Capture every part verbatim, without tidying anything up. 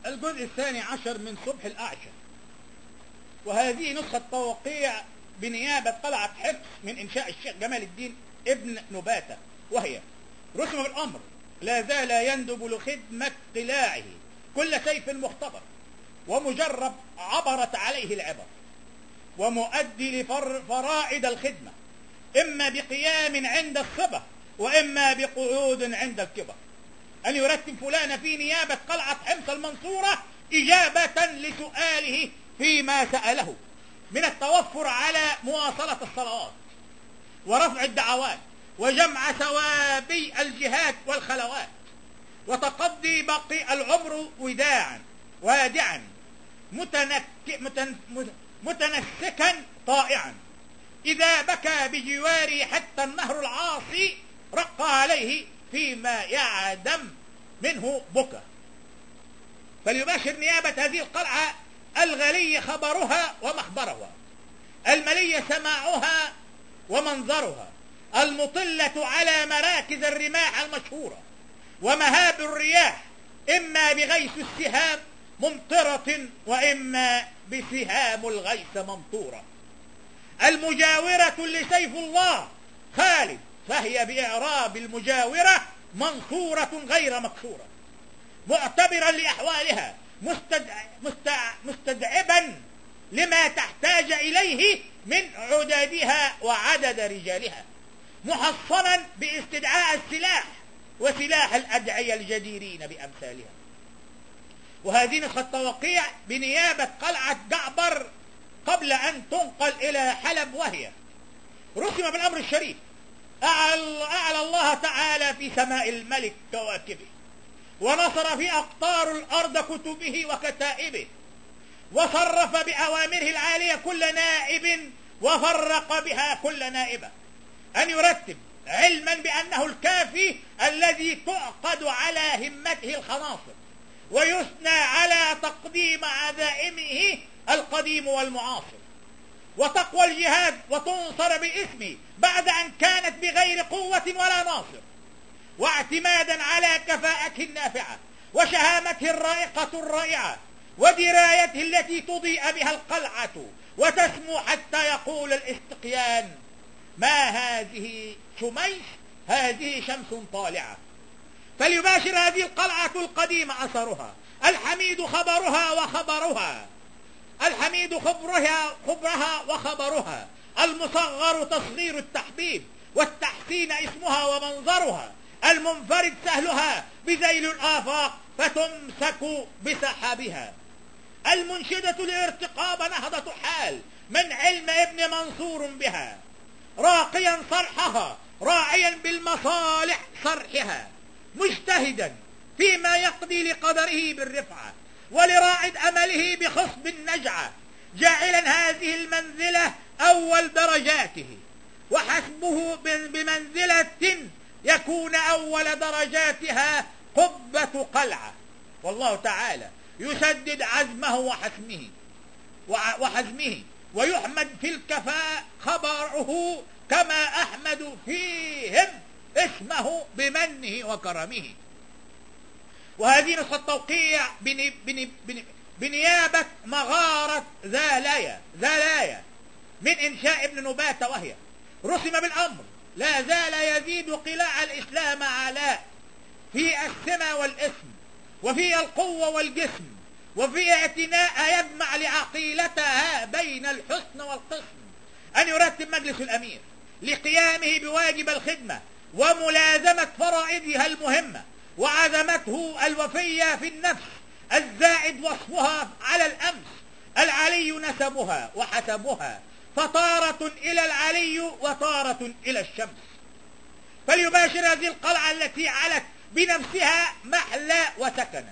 الجزء الثاني عشر من صبح الأعشى، وهذه نسخة توقيع بنيابة قلعة حفص من إنشاء الشيخ جمال الدين ابن نباتة، وهي: رسم بالأمر لا زال يندب لخدمة قلاعه كل سيف مختبر ومجرب عبرت عليه العبر، ومؤدي لفرائد الخدمة إما بقيام عند الصبا وإما بقعود عند الكبر، أن يرتب فلان في نيابة قلعة حمص المنصورة إجابة لسؤاله فيما سأله من التوفر على مواصلة الصلوات ورفع الدعوات وجمع ثوابي الجهاد والخلوات، وتقضي باقي العمر وداعا وادعا متنك متن متنسكا طائعا، إذا بكى بجواره حتى النهر العاصي رق عليه فيما يعدم منه بكى. فليباشر نيابة هذه القلعة الغلي خبرها ومخبرها، الملي سماعها ومنظرها، المطلة على مراكز الرماح المشهورة ومهاب الرياح، إما بغيث السهام ممطرة وإما بسهام الغيث ممطورة، المجاورة لسيف الله خالد، فهي بإعراب المجاورة منصورة غير مكسورة، معتبرا لأحوالها مستدع... مستع... مستدعبا لما تحتاج إليه من عددها وعدد رجالها، محصنا باستدعاء السلاح وسلاح الأدعية الجديرين بأمثالها. وهذه نسخة توقيع بنيابة قلعة جعبر قبل أن تنقل إلى حلب، وهي: رسم بالأمر الشريف أعلى, أعلى الله تعالى في سماء الملك كواكبه، ونصر في أقطار الأرض كتبه وكتائبه، وصرف بأوامره العالية كل نائب وفرق بها كل نائبة، أن يرتب علما بأنه الكافي الذي تعقد على همته الخناصر ويثنى على تقديم عزائمه القديم والمعاصر، وتقوى الجهاد وتنصر باسمه بعد أن كانت بغير قوة ولا ناصر، واعتمادا على كفاءته النافعة وشهامته الرائقة الرائعة ودرايته التي تضيء بها القلعة وتسمو حتى يقول الاستقيان: ما هذه شميس، هذه شمس طالعة. فليباشر هذه القلعة القديمة أثرها، الحميد خبرها وخبرها، الحميد خبرها خبرها وخبرها، المصغر تصغير التحبيب والتحسين اسمها ومنظرها، المنفرد سهلها بذيل الآفاق فتمسك بسحابها، المنشدة لارتقاب نهضة حال من علم ابن منصور بها، راقيا صرحها راعيا بالمصالح صرحها، مجتهدا فيما يقضي لقدره بالرفعة ولرائد أمله بخصب النجعة، جاعلا هذه المنزلة أول درجاته، وحسبه بمنزلة يكون أول درجاتها قبة قلعة. والله تعالى يسدد عزمه وحزمه وحزمه ويحمد في الكفاء خبره كما أحمد فيهم اسمه بمنه وكرمه. وهذه نسخة توقيع بني بني بني بنيابة مغارة زالايا زالايا من إنشاء ابن نباتة، وهي: رسم بالأمر لا زال يزيد قلاع الإسلام علاء في السمى والاسم وفي القوة والجسم وفي اعتناء يجمع لعقيلتها بين الحسن والقسم، أن يرتب مجلس الأمير لقيامه بواجب الخدمة وملازمة فرائضها المهمة وعزمته الوفية في النفس الزائد وصفها على الأمس، العلي نسبها وحسبها، فطارة إلى العلي وطارة إلى الشمس. فليباشر هذه القلعة التي علت بنفسها محلا وسكنا،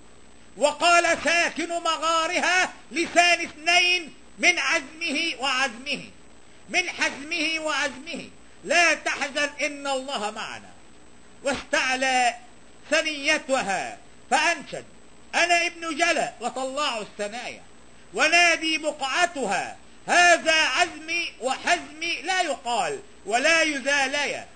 وقال ساكن مغارها لسان اثنين من عزمه وعزمه من حزمه وعزمه: لا تحزن إن الله معنا. واستعلى ثنيتها فأنشد: أنا ابن جلا وطلاع الثنايا، ونادي بقعتها: هذا عزمي وحزمي لا يقال ولا يزاليا،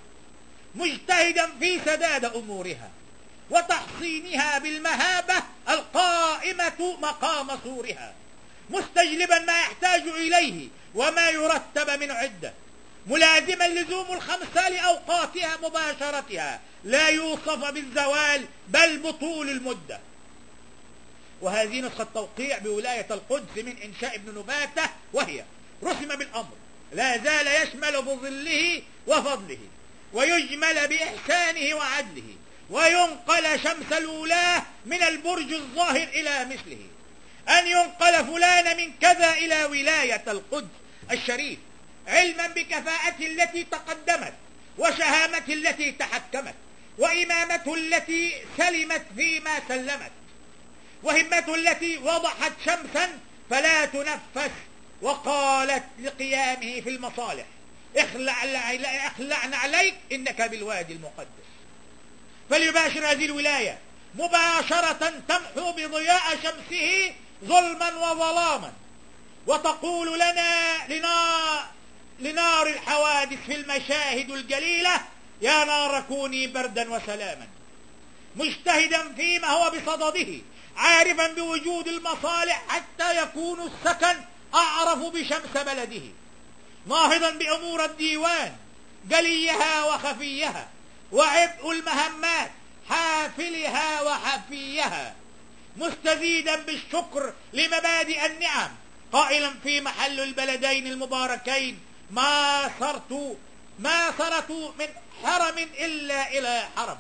مجتهدا في سداد أمورها وتحصينها بالمهابة القائمة العاصمة مقام صورها، مستجلبا ما يحتاج إليه وما يرتب من عدة، ملازما لزوم الخمسة لأوقاتها مباشرتها، لا يوصف بالزوال بل بطول المدة. وهذه نسخة توقيع بولاية القدس من إنشاء ابن نباتة، وهي رسم بالأمر لا زال يشمل بظله وفضله، ويجمل بإحسانه وعدله، وينقل شمس الولاة من البرج الظاهر إلى مثله، أن ينقل فلان من كذا إلى ولاية القدس الشريف، علما بكفاءته التي تقدمت، وشهامته التي تحكمت، وإمامته التي سلمت فيما سلمت، وهمته التي وضحت شمسا فلا تنفس، وقالت لقيامه في المصالح اخلع اخلعن عليك إنك بالوادي المقدس. فليباشر هذه الولاية مباشرة تمحو بضياء شمسه ظلما وظلاما، وتقول لنا لنار, لنار الحوادث في المشاهد الجليلة يا نار كوني بردا وسلاما، مجتهدا فيما هو بصدده، عارفا بوجود المصالح حتى يكون السكن أعرف بشمس بلده، ناهضا بأمور الديوان جليها وخفيها، وعبء المهمات حافلها وحفيها، مستزيدا بالشكر لمبادئ النعم، قائلا في محل البلدين المباركين ما صرت ما صرت من حرم إلا إلى حرم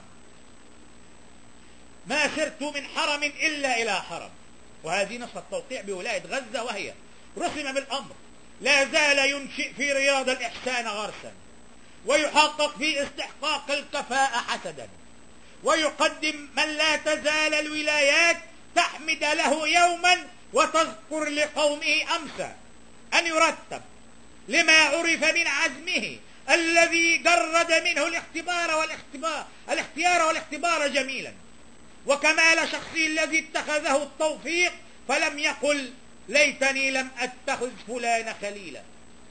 ما سرت من حرم إلا إلى حرم. وهذه نسخة التوقيع بولاية غزة، وهي رسم بالأمر لا زال ينشئ في رياض الإحسان غرسا، ويحقق في استحقاق الكفاءة حسدا، ويقدم من لا تزال الولايات تحمد له يوما وتذكر لقومه أمسا، أن يرتب لما عرف من عزمه الذي جرد منه الاختبار والاختبار الاختيار والاختبار جميلا، وكمال شخصه الذي اتخذه التوفيق فلم يقل ليتني لم أتخذ فلان خليلا،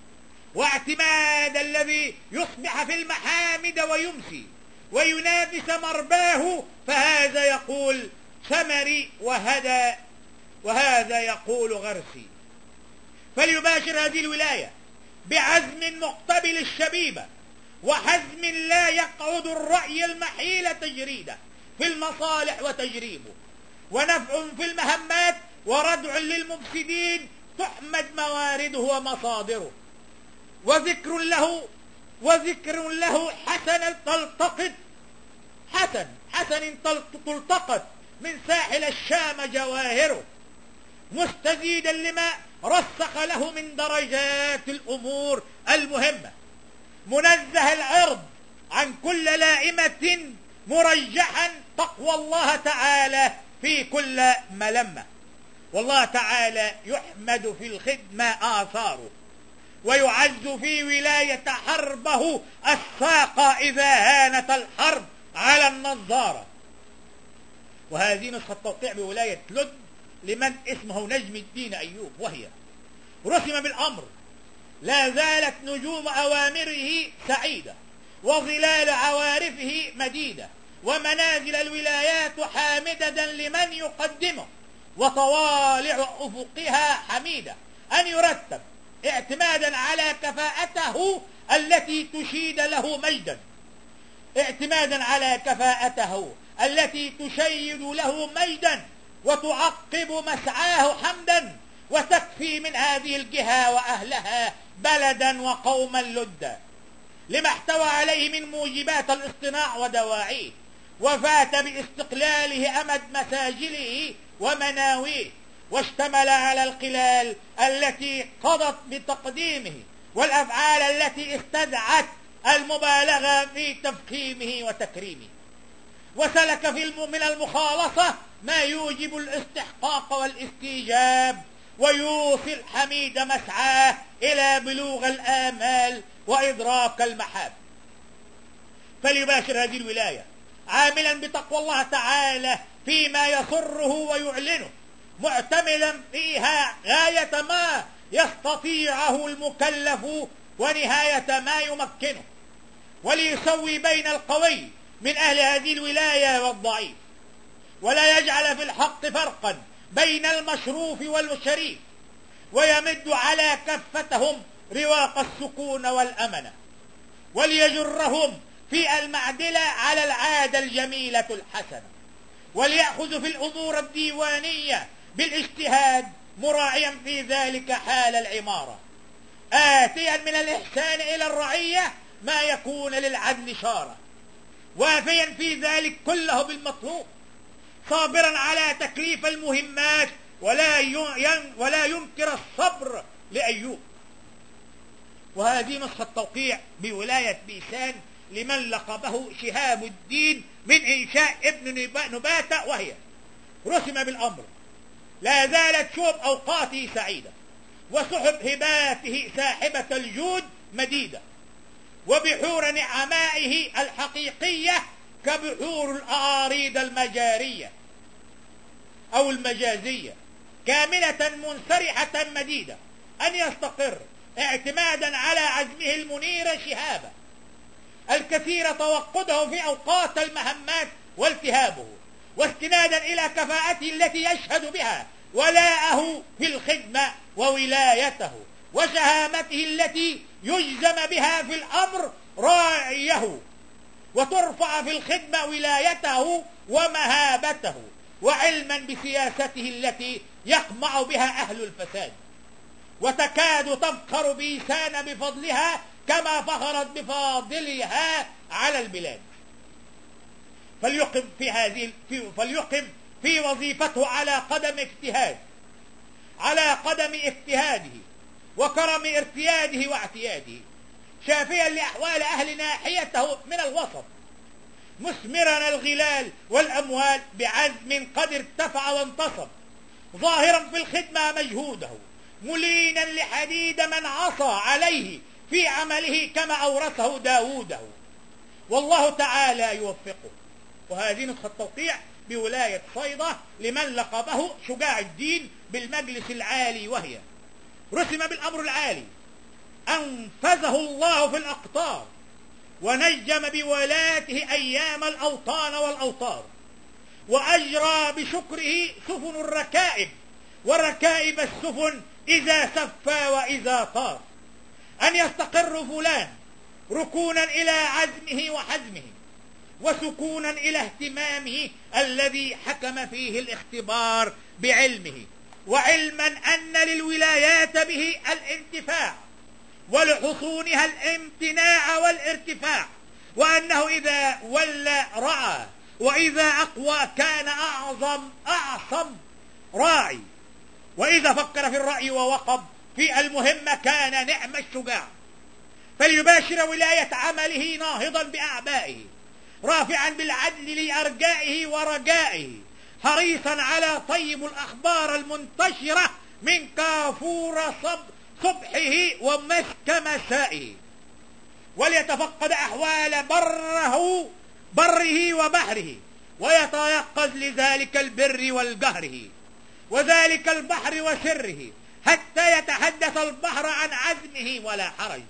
واعتماد الذي يصبح في المحامد ويمسي وينافس مرباه، فهذا يقول ثمري وهذا وهذا يقول غرسي. فليباشر هذه الولاية بعزم مقتبل الشبيبة، وحزم لا يقعد الرأي المحيل تجريده في المصالح وتجريبه، ونفع في المهمات وردع للمفسدين تحمد موارده ومصادره، وذكر له وذكر له حسن تلتقط حسن حسن تلتقط من ساحل الشام جواهره، مستزيدا لما رسخ له من درجات الأمور المهمة، منزه العرض عن كل لائمة، مرجحا تقوى الله تعالى في كل ملمة. والله تعالى يحمد في الخدمة آثاره، ويعز في ولاية حربه الساقة إذا هانت الحرب على النظارة. وهذه نسخة توقيع بولاية لد لمن اسمه نجم الدين أيوب، وهي رسم بالأمر لا زالت نجوم أوامره سعيدة، وظلال عوارفه مديدة، ومنازل الولايات حامدة لمن يقدمه، وطوالع أفقها حميدة، أن يرتب اعتمادا على كفاءته التي تشيد له مجدا اعتمادا على كفاءته التي تشيد له مجدا وتعقب مسعاه حمدا، وتكفي من هذه الجهة وأهلها بلدا وقوما لدا، لما احتوى عليه من موجبات الاصطناع ودواعيه، وفات باستقلاله أمد مساجله ومناويه، واشتمل على القلال التي قضت بتقديمه، والأفعال التي استدعت المبالغة في تفخيمه وتكريمه، وسلك في من المخالصة ما يوجب الاستحقاق والاستيجاب، ويوصل حميد مسعاه إلى بلوغ الآمال وإدراك المحاب. فليباشر هذه الولاية عاملا بتقوى الله تعالى فيما يسره ويعلنه، معتملا فيها غاية ما يستطيعه المكلف ونهاية ما يمكنه، وليسوي بين القوي من أهل هذه الولاية والضعيف، ولا يجعل في الحق فرقا بين المشروف والشريف، ويمد على كفتهم رواق السكون والأمنة، وليجرهم في المعدلة على العادة الجميلة الحسنة، وليأخذ في الأمور الديوانية بالاجتهاد، مراعيا في ذلك حال العمارة، آتيا من الإحسان إلى الرعية ما يكون للعدل شارة، وافيا في ذلك كله بالمطلوب، صابرا على تكليف المهمات، ولا ولا ينكر الصبر لأيوب. وهذه نسخة توقيع بولاية بيسان لمن لقبه شهاب الدين من إنشاء ابن نباتة، وهي: رسم بالأمر، لا زالت شوب أوقاته سعيدة، وسحب هباته ساحبة الجود مديدة، وبحور نعمائه الحقيقية كبحور الأعاريض المجارية أو المجازية، كاملة منسرحة مديدة، أن يستقر اعتمادا على عزمه المنير شهابا، الكثير توقده في أوقات المهمات والتهابه، واستنادا إلى كفاءته التي يشهد بها ولاءه في الخدمة، وولايته وشهامته التي يجزم بها في الأمر راعيه، وترفع في الخدمة ولايته ومهابته، وعلما بسياسته التي يقمع بها أهل الفساد، وتكاد تفخر بيسان بفضلها كما فخرت بفاضلها على البلاد. فليقم في هذه في فليقم في وظيفته على قدم اجتهاد على قدم اجتهاده وكرم ارتياده واعتياده، شافيا لأحوال أهل ناحيته من الوسط، مثمرا الغلال والأموال بعزم قد ارتفع وانتصب، ظاهرا في الخدمة مجهوده، ملينا لحديد من عصى عليه في عمله كما أورثه داوده، والله تعالى يوفقه. وهذه نسخة توقيع بولاية صيدا لمن لقبه شجاع الدين بالمجلس العالي، وهي: رسم بالأمر العالي، أنفذه الله في الأقطار، ونجم بولاته أيام الأوطان والأوطار، وأجرى بشكره سفن الركائب، وركائب السفن إذا سفى وإذا طار، أن يستقر فلان ركونا إلى عزمه وحزمه، وسكونا إلى اهتمامه الذي حكم فيه الاختبار بعلمه، وعلما أن للولايات به الانتفاع، ولحصونها الامتناع والارتفاع، وأنه إذا ولى رعى، وإذا أقوى كان أعظم أعصم راعي، وإذا فكر في الرأي ووقب في المهمة كان نعم الشجاع. فليباشر ولاية عمله ناهضا بأعبائه، رافعا بالعدل لأرجائه ورجائه، حريصا على طيب الأخبار المنتشرة من كافور صب صبحه ومسك مسائه، وليتفقد أحوال بره بره وبحره، ويتيقظ لذلك البر والجهره، وذلك البحر وسره، حتى يتحدث البحر عن عزمه ولا حرج،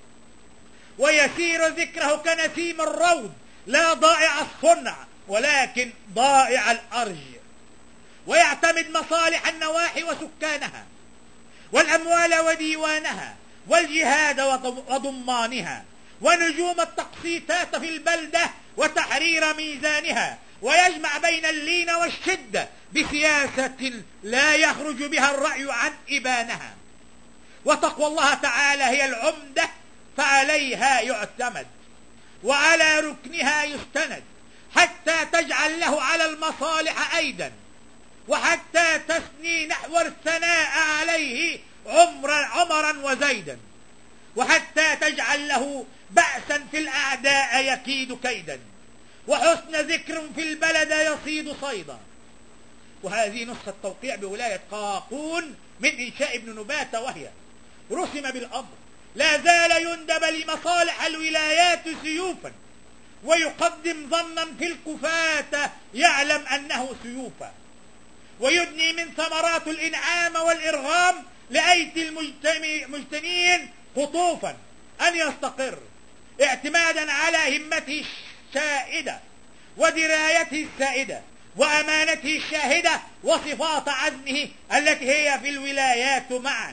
ويسير ذكره كنسيم الروض، لا ضائع الصنع ولكن ضائع الأرج، ويعتمد مصالح النواحي وسكانها، والأموال وديوانها، والجهاد وضمانها، ونجوم التقسيطات في البلدة وتحرير ميزانها، ويجمع بين اللين والشدة بسياسة لا يخرج بها الرأي عن إبانها. وتقوى الله تعالى هي العمدة، فعليها يعتمد، وعلى ركنها يستند، حتى تجعل له على المصالح أيدا، وحتى تثني نحو الثناء عليه عمرا عمرا وزيدا، وحتى تجعل له بأسا في الأعداء يكيد كيدا، وحسن ذكر في البلد يصيد صيدا. وهذه نسخة توقيع بولاية قاقون من إنشاء ابن نباتة، وهي: رسم بالأمر، لا زال يندب لمصالح الولايات سيوفا، ويقدم ظنا في الكفاة يعلم أنه سيوفا، ويدني من ثمرات الإنعام والإرغام لأيدي المجتنين قطوفا، أن يستقر اعتمادا على همته الشائدة ودرايته السائدة، وأمانته الشاهدة وصفات عزمه التي هي في الولايات معا،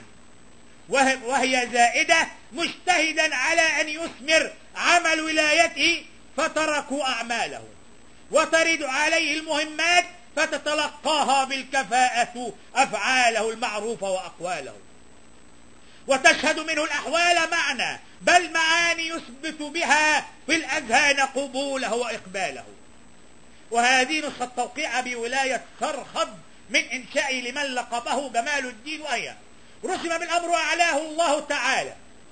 وهي زائدة، مجتهدا على أن يثمر عمل ولايته فتركوا أعماله، وترد عليه المهمات فتتلقاها بالكفاءة أفعاله المعروفة وأقواله، وتشهد منه الأحوال معنى بل معاني يثبت بها في الأذهان قبوله وإقباله. وهذه نسخة التوقيع بولاية سرخد من إنشاء لمن لقبه جمال الدين، وهي رسم بالأمر وأعلاه الله تعالى،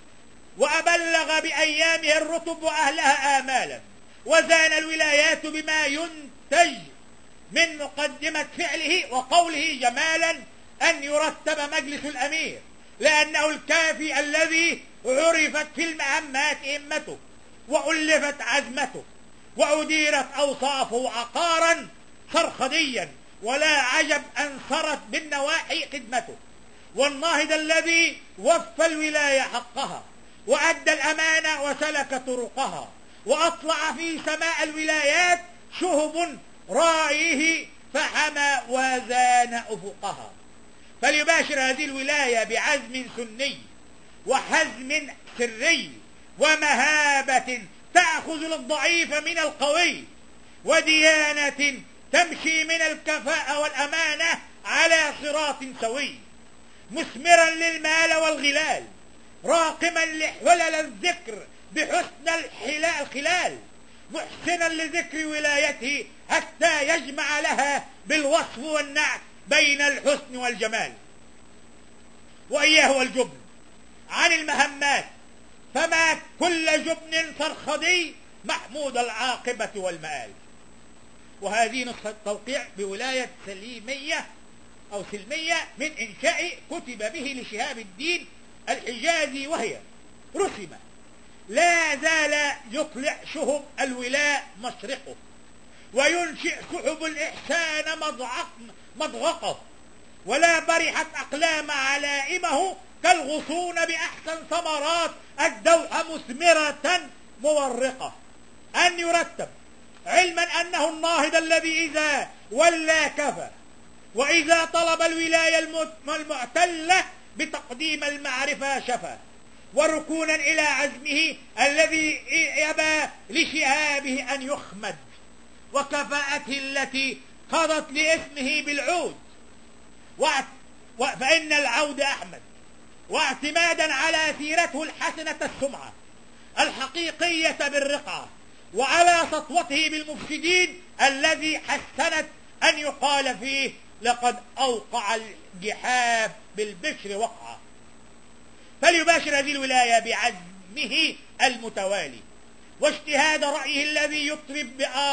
وأبلغ بأيامه الرتب وأهلها آمالا، وزان الولايات بما ينتج من مقدمة فعله وقوله جمالا أن يرتب مجلس الأمير، لأنه الكافي الذي عرفت في المهمات همته وألفت عزمته وأديرت أوصافه عقارا سرخديا، ولا عجب أن سرت بالنواحي خدمته، والناهض الذي وفى الولاية حقها وأدى الأمانة وسلك طرقها، وأطلع في سماء الولايات شهب رائيه فحمى وزان أفقها. فليباشر هذه الولاية بعزم سني وحزم سري ومهابة تأخذ للضعيف من القوي، وديانة تمشي من الكفاءة والأمانة على صراط سوي، مثمرا للمال والغلال، راقما لحلل الذكر بحسن الخلال، محسنا لذكر ولايته حتى يجمع لها بالوصف والنعت بين الحسن والجمال. وإياه والجبن عن المهمات، فما كل جبن سرخدي محمود العاقبة والمآل. وهذه نسخة التوقيع بولاية سليمية أو سلمية من إنشاء كتب به لشهاب الدين الحجازي، وهي رسم لا زال يطلع شهب الولاء مشرقه، وينشئ سحب الإحسان مضغقه، ولا برحت أقلام علائمه كالغصون بأحسن ثمرات الدوء مثمرة مورقة. أن يرتب علما أنه الناهض الذي إذا ولى كفى، وإذا طلب الولاية المعتلة بتقديم المعرفة شفى، وركونا إلى عزمه الذي يبى لشهابه أن يخمد، وكفاءته التي قضت لاسمه بالعود، فإن العود أحمد، واعتمادا على سيرته الحسنة السمعة الحقيقية بالرقعة، وعلى سطوته بالمفسدين الذي حسنت أن يقال فيه لقد أوقع الجحاف بالبشر وقعة. فليباشر هذه الولاية بعزمه المتوالي واجتهاد رأيه الذي يطرب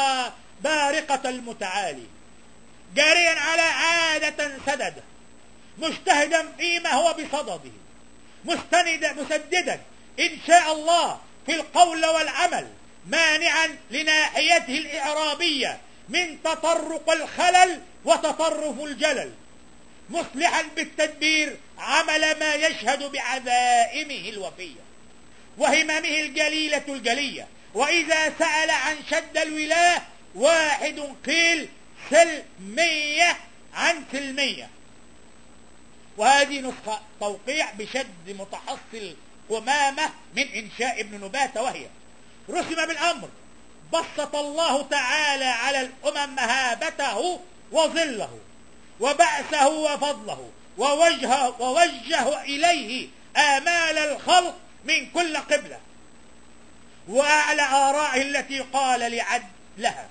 بارقة المتعالي، جاريا على عادة سدد، مجتهدا فيما هو بصدده، مستندا مسددا إن شاء الله في القول والعمل، مانعا لناحيته الإعرابية من تطرق الخلل وتطرف الجلل، مصلحا بالتدبير عمل ما يشهد بعزائمه الوفية وهممه الجليلة الجلية. وإذا سأل عن شد الولاة واحد قيل سلمية عن سلمية. وهذه نسخة توقيع بشد متحصل قمامة من إنشاء ابن نباتة، وهي رسم بالأمر بسط الله تعالى على الأمم مهابته وظله وبأسه وفضله، ووجه, ووجه إليه آمال الخلق من كل قبلة، وأعلى آرائه التي قال لعد لها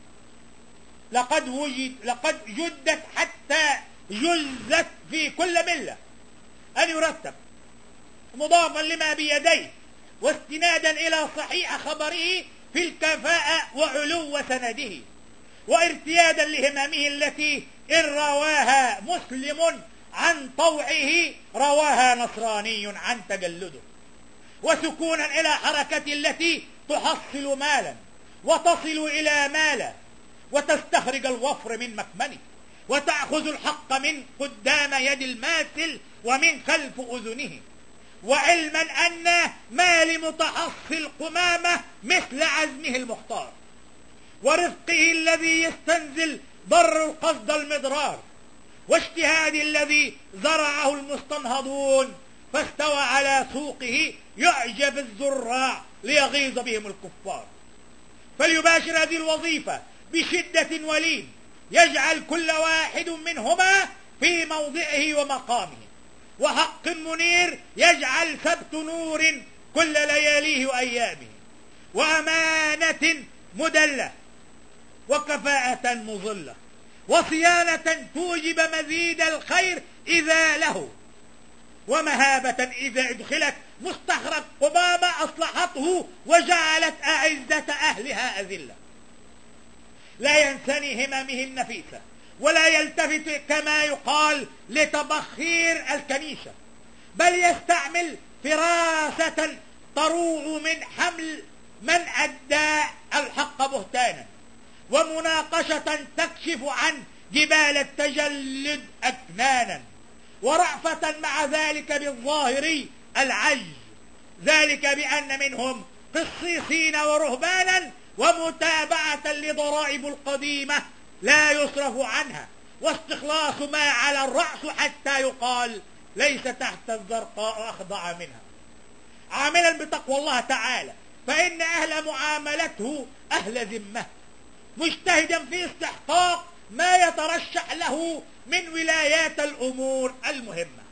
لقد, وجد لقد جدت حتى جزت في كل ملة. أن يرتب مضافا لما بيديه واستنادا إلى صحيح خبره في الكفاءة وعلو سنده، وارتيادا لهممه التي إن رواها مسلم عن طوعه رواها نصراني عن تجلده، وسكونا إلى حركته التي تحصل مالا وتصل إلى مالا، وتستخرج الوفر من مكمنه، وتأخذ الحق من قدام يد الماثل ومن خلف أذنه، وعلما أن ما لمتحصل قمامة مثل عزمه المختار ورفقه الذي يستنزل ضر القصد المضرار، واجتهاد الذي زرعه المستنهضون فاستوى على سوقه يعجب الزراع ليغيظ بهم الكفار. فليباشر هذه الوظيفة بشدة ولين، يجعل كل واحد منهما في موضعه ومقامه، وحق منير يجعل سبت نور كل لياليه وأيامه، وأمانة مدلة، وكفاءة مظلة، وصيانة توجب مزيد الخير إذا له، ومهابة إذا ادخلت مستخرج قمامة أصلحته وجعلت أعزة أهلها أذلة. لا ينسني هممه النفيسة، ولا يلتفت كما يقال لتبخير الكنيسة، بل يستعمل فراسة تروع من حمل من أدى الحق بهتانا، ومناقشة تكشف عن جبال التجلد أكنانا، ورأفة مع ذلك بالظاهري العجز، ذلك بأن منهم قسيسين ورهبانا، ومتابعة لضرائب القديمة لا يصرف عنها، واستخلاص ما على الرأس حتى يقال ليس تحت الزرقاء أخضع منها، عاملا بتقوى الله تعالى، فإن أهل معاملته أهل ذمة، مجتهدا في استحقاق ما يترشح له من ولايات الأمور المهمة.